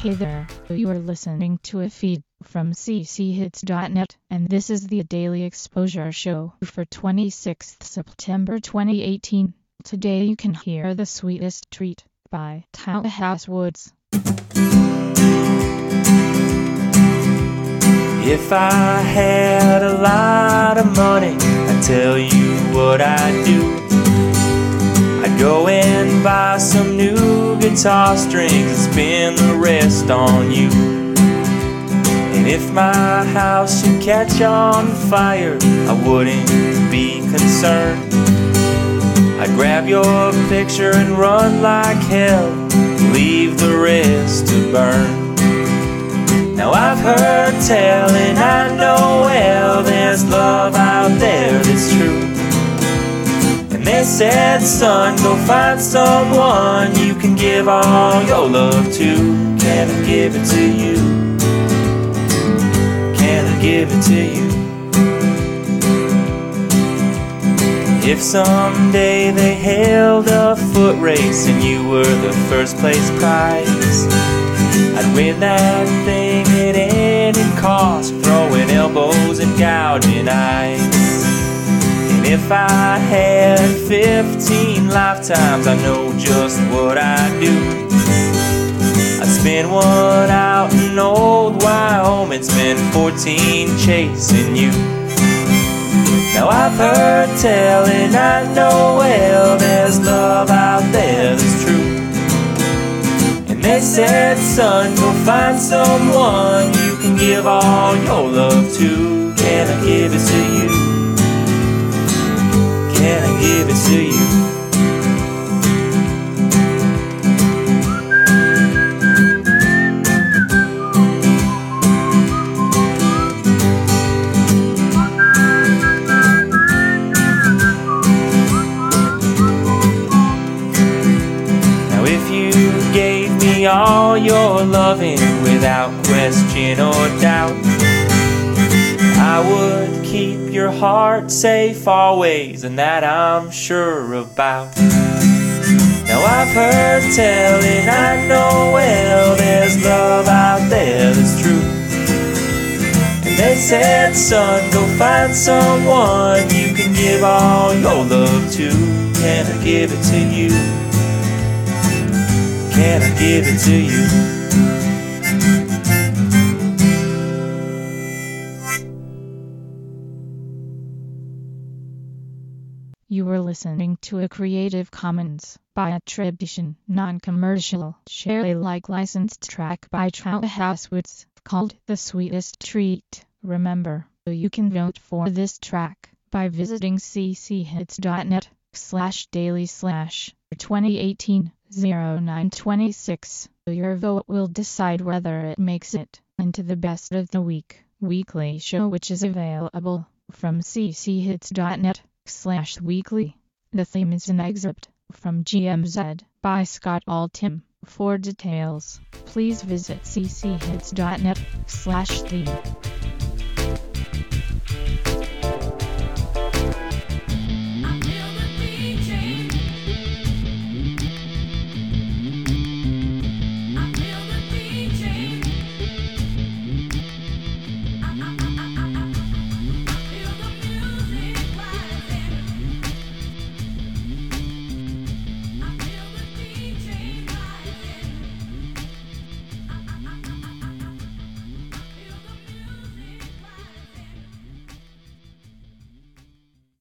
Hey there, you are listening to a feed from cchits.net, and this is the Daily Exposure Show for 26th September 2018. Today you can hear The Sweetest Treat by Tallahassee Woods. If I had a lot of money, I'd tell you what I'd do. I'd go and buy some new guitar strings and spend the rest on you. And if my house should catch on fire, I wouldn't be concerned. I'd grab your picture and run like hell, leave the rest to burn. Now I've heard tell and I know well there's love out there that's true. And they said, son, go find someone you can give all your love to. Can I give it to you? Can I give it to you? If someday they held a foot race and you were the first place prize, I'd win that thing at any cost, throwing elbows and gouging eyes. And if I had 15 lifetimes, I know just what I'd do. I'd spend one out in old Wyoming, spend 14 chasing you. Now I've heard tell and I know well there's love out there that's true. They said, son, go find someone you can give all your love to. Can I give it to you? Can I give it to you? Now if you gave me all your loving without question or doubt, I would keep your heart safe always, and that I'm sure about. Now I've heard tell and I know well there's love out there that's true. And they said, son, go find someone you can give all your love to. Can I give it to you? Can I give it to you? You were listening to a Creative Commons by attribution, non-commercial, share Alike licensed track by Tallahassee Woods called The Sweetest Treat. Remember, you can vote for this track by visiting cchits.net/daily/2018-0926. Your vote will decide whether it makes it into the Best of the Week weekly show, which is available from cchits.net/weekly. The theme is an excerpt from GMZ by Scott Altham. For details, please visit cchits.net/theme.